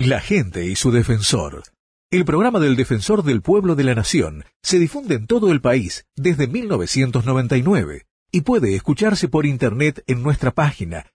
La gente y su defensor. El programa del Defensor del Pueblo de la Nación se difunde en todo el país desde 1999 y puede escucharse por internet en nuestra página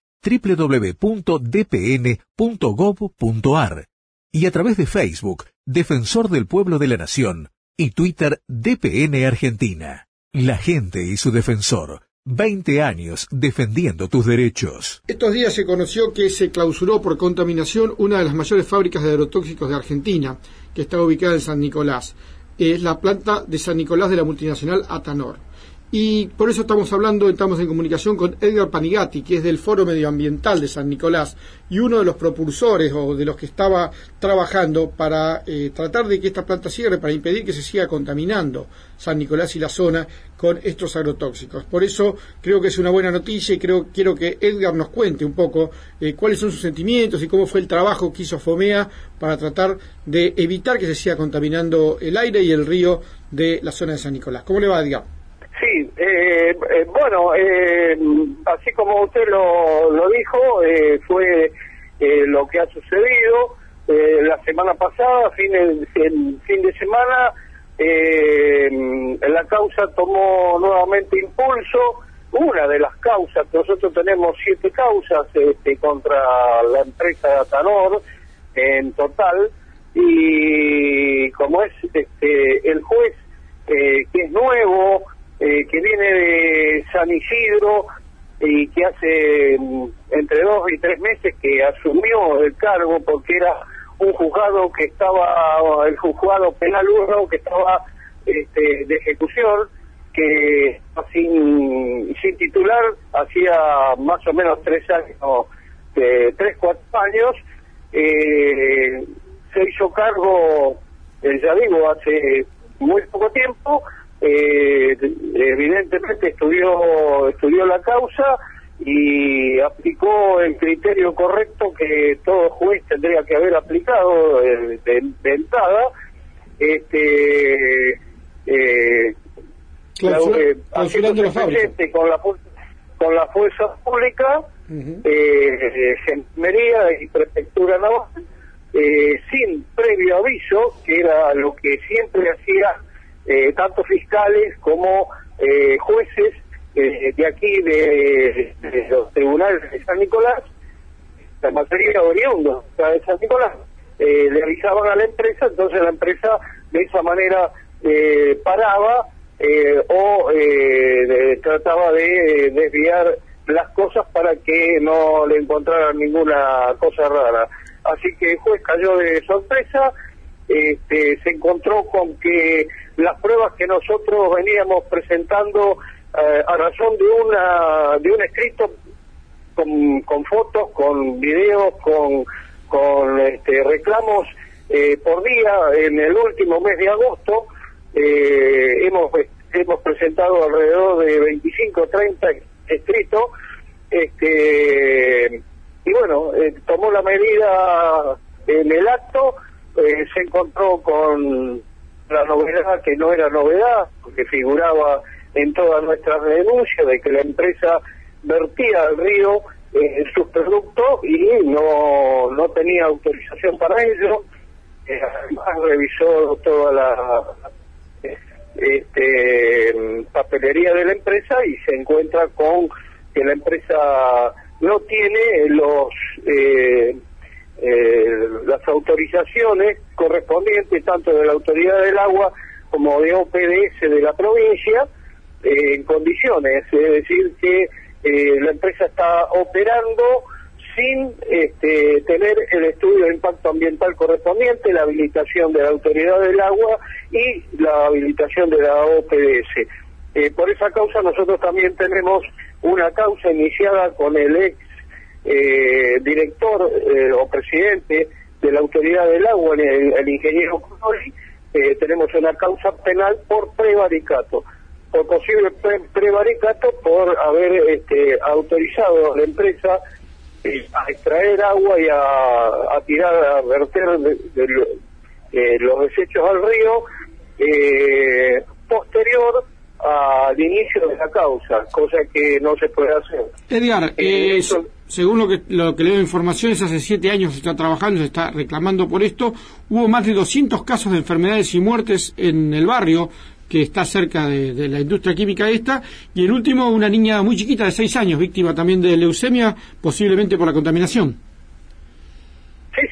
www.dpn.gov.ar y a través de Facebook, Defensor del Pueblo de la Nación, y Twitter, DPN Argentina. La gente y su defensor. 20 años defendiendo tus derechos. Estos días se conoció que se clausuró por contaminación una de las mayores fábricas de agrotóxicos de Argentina, que está ubicada en San Nicolás. Es la planta de San Nicolás de la multinacional Atanor. Y por eso estamos en comunicación con Edgar Panigatti, que es del Foro Medioambiental de San Nicolás y uno de los propulsores o de los que estaba trabajando para tratar de que esta planta cierre, para impedir que se siga contaminando San Nicolás y la zona con estos agrotóxicos. Por eso creo que es una buena noticia y quiero que Edgar nos cuente un poco cuáles son sus sentimientos y cómo fue el trabajo que hizo FOMEA para tratar de evitar que se siga contaminando el aire y el río de la zona de San Nicolás. ¿Cómo le va, Edgar? Sí, bueno, así como usted lo dijo, fue lo que ha sucedido. La semana pasada, fin de semana, la causa tomó nuevamente impulso. Una de las causas, nosotros tenemos 7 causas contra la empresa Atanor en total, y como es el juez que es nuevo, que viene de San Isidro y que hace entre 2 y 3 meses que asumió el cargo, porque era un juzgado que estaba, el juzgado penal 1 que estaba de ejecución, que sin titular hacía más o menos 3 años, 3-4 años, se hizo cargo, ya digo, hace muy poco tiempo. Evidentemente estudió la causa y aplicó el criterio correcto que todo juez tendría que haber aplicado de entrada, haciéndose presente con la fuerza pública, Gendarmería y Prefectura Naval, sin previo aviso, que era lo que siempre hacía tanto fiscales como jueces de aquí de los tribunales de San Nicolás, la mayoría oriundos de San Nicolás, le avisaban a la empresa. Entonces la empresa de esa manera paraba o trataba de desviar las cosas para que no le encontraran ninguna cosa rara. Así que el juez cayó de sorpresa. Se encontró con que las pruebas que nosotros veníamos presentando a razón de un escrito con fotos, con videos, con reclamos por día en el último mes de agosto, hemos presentado alrededor de 25 o 30 escritos, y bueno, tomó la medida en el acto. Se encontró con la novedad, que no era novedad, porque figuraba en todas nuestras denuncias, de que la empresa vertía al río sus productos y no tenía autorización para ello. Además revisó toda la papelería de la empresa y se encuentra con que la empresa no tiene las autorizaciones correspondientes, tanto de la Autoridad del Agua como de OPDS de la provincia, en condiciones. Es decir, que la empresa está operando sin tener el estudio de impacto ambiental correspondiente, la habilitación de la Autoridad del Agua y la habilitación de la OPDS. Por esa causa nosotros también tenemos una causa iniciada con el ex director o presidente de la Autoridad del Agua, el ingeniero Cori. Tenemos una causa penal por prevaricato, por posible prevaricato, por haber autorizado a la empresa a extraer agua y a tirar, a verter los desechos al río posterior al inicio de la causa, cosa que no se puede hacer. Edgar, según lo que leo de informaciones, hace 7 años se está trabajando, se está reclamando por esto. Hubo más de 200 casos de enfermedades y muertes en el barrio que está cerca de la industria química esta, y el último, una niña muy chiquita de 6 años, víctima también de leucemia, posiblemente por la contaminación. Sí,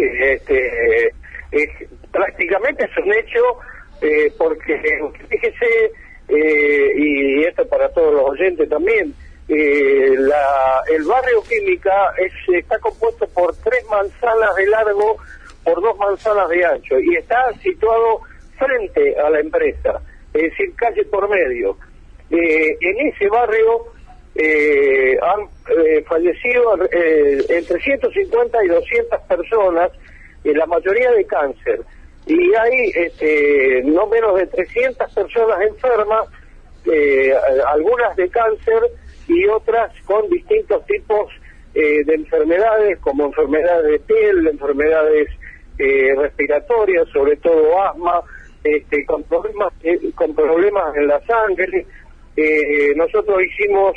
prácticamente es un hecho, porque fíjese, y esto para todos los oyentes también, el barrio Química está compuesto por 3 manzanas de largo por 2 manzanas de ancho, y está situado frente a la empresa, es decir, calle por medio. En ese barrio han fallecido entre 150 y 200 personas, la mayoría de cáncer, y hay no menos de 300 personas enfermas, algunas de cáncer y otras con distintos tipos de enfermedades, como enfermedades de piel, enfermedades respiratorias, sobre todo asma, con problemas en la sangre. Nosotros hicimos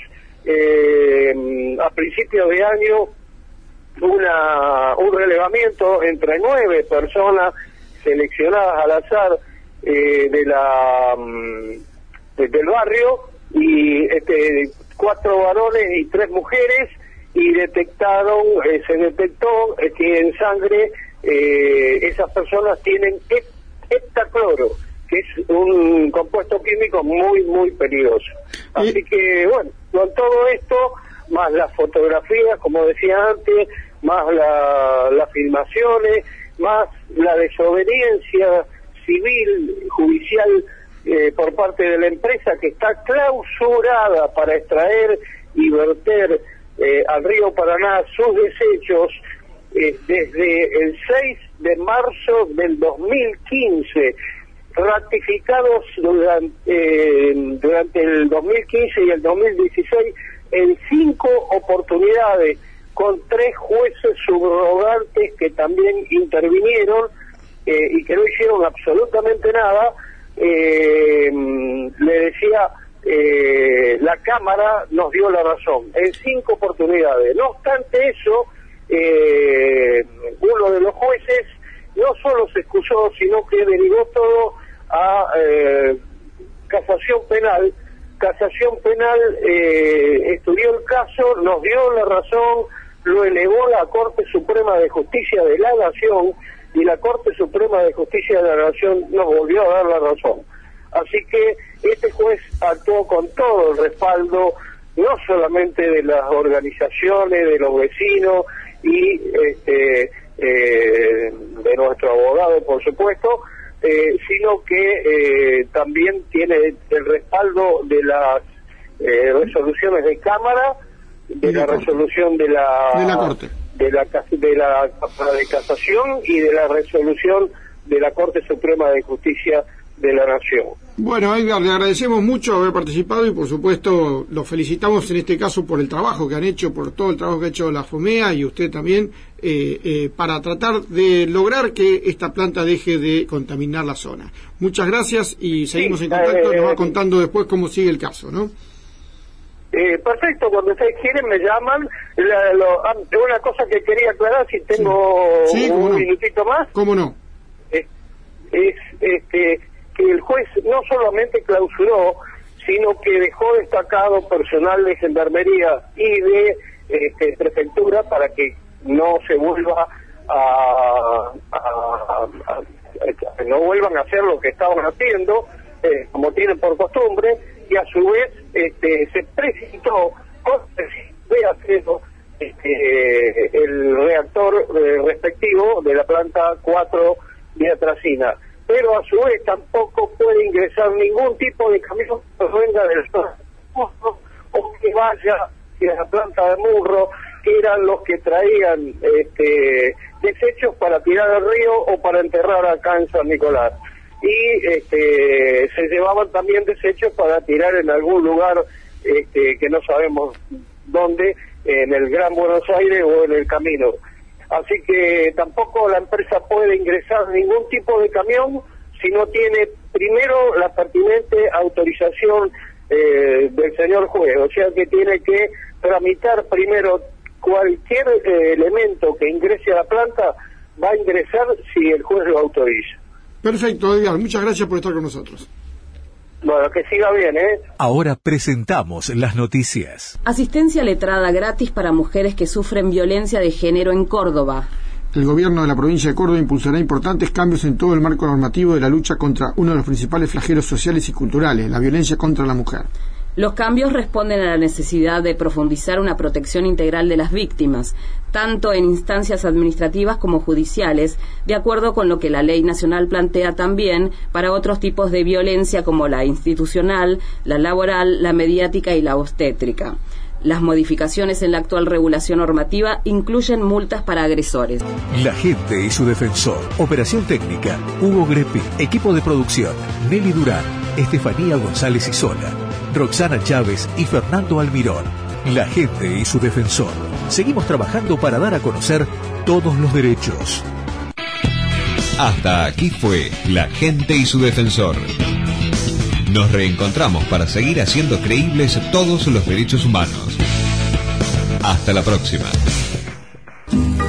a principios de año un relevamiento entre 9 personas seleccionadas al azar del barrio, y 4 varones y 3 mujeres, y se detectó que en sangre esas personas tienen heptacloro, que es un compuesto químico muy, muy peligroso. Así que, bueno, con todo esto, más las fotografías, como decía antes, más las filmaciones, más la desobediencia civil, judicial, por parte de la empresa, que está clausurada para extraer y verter al río Paraná sus desechos desde el 6 de marzo del 2015, ratificados durante el 2015 y el 2016 en 5 oportunidades, con 3 jueces subrogantes que también intervinieron y que no hicieron absolutamente nada. Le decía, la Cámara nos dio la razón en 5 oportunidades. No obstante eso, uno de los jueces no solo se excusó, sino que derivó todo a casación penal. Casación penal estudió el caso, nos dio la razón, lo elevó la Corte Suprema de Justicia de la Nación, y la Corte Suprema de Justicia de la Nación nos volvió a dar la razón. Así que este juez actuó con todo el respaldo, no solamente de las organizaciones, de los vecinos y de nuestro abogado, por supuesto, sino que también tiene el respaldo de las resoluciones de Cámara, de la resolución de la Corte, de la Cámara de Casación, y de la resolución de la Corte Suprema de Justicia de la Nación. Bueno, Edgar, le agradecemos mucho haber participado, y por supuesto los felicitamos en este caso por el trabajo que han hecho, por todo el trabajo que ha hecho la FOMEA y usted también, para tratar de lograr que esta planta deje de contaminar la zona. Muchas gracias, y seguimos en contacto. Nos va contando después cómo sigue el caso, ¿no? Perfecto, cuando ustedes quieren me llaman. Una cosa que quería aclarar, si tengo un minutito más. ¿Cómo no? Es que el juez no solamente clausuró, sino que dejó destacado personal de gendarmería y de prefectura para que no se vuelva no vuelvan a hacer lo que estaban haciendo, como tienen por costumbre, y a su vez se presentó de acceso el reactor respectivo de la planta 4 de Atracina, pero a su vez tampoco puede ingresar ningún tipo de camión que venga del zona o que vaya hacia la planta de Murro, que eran los que traían desechos para tirar al río o para enterrar acá en San Nicolás. Y se llevaban también desechos para tirar en algún lugar que no sabemos dónde, en el Gran Buenos Aires o en el Camino. Así que tampoco la empresa puede ingresar ningún tipo de camión si no tiene primero la pertinente autorización del señor juez. O sea que tiene que tramitar primero cualquier elemento que ingrese a la planta va a ingresar si el juez lo autoriza. Perfecto, Edgar, muchas gracias por estar con nosotros. Bueno, que siga bien, Ahora presentamos las noticias. Asistencia letrada gratis para mujeres que sufren violencia de género en Córdoba. El gobierno de la provincia de Córdoba impulsará importantes cambios en todo el marco normativo de la lucha contra uno de los principales flagelos sociales y culturales, la violencia contra la mujer. Los cambios responden a la necesidad de profundizar una protección integral de las víctimas, tanto en instancias administrativas como judiciales, de acuerdo con lo que la ley nacional plantea también para otros tipos de violencia como la institucional, la laboral, la mediática y la obstétrica. Las modificaciones en la actual regulación normativa incluyen multas para agresores. La gente y su defensor. Operación técnica, Hugo Grepi. Equipo de producción, Nelly Durán, Estefanía González Isola, Roxana Chávez y Fernando Almirón. La gente y su defensor. Seguimos trabajando para dar a conocer todos los derechos. Hasta aquí fue La gente y su defensor. Nos reencontramos para seguir haciendo creíbles todos los derechos humanos. Hasta la próxima.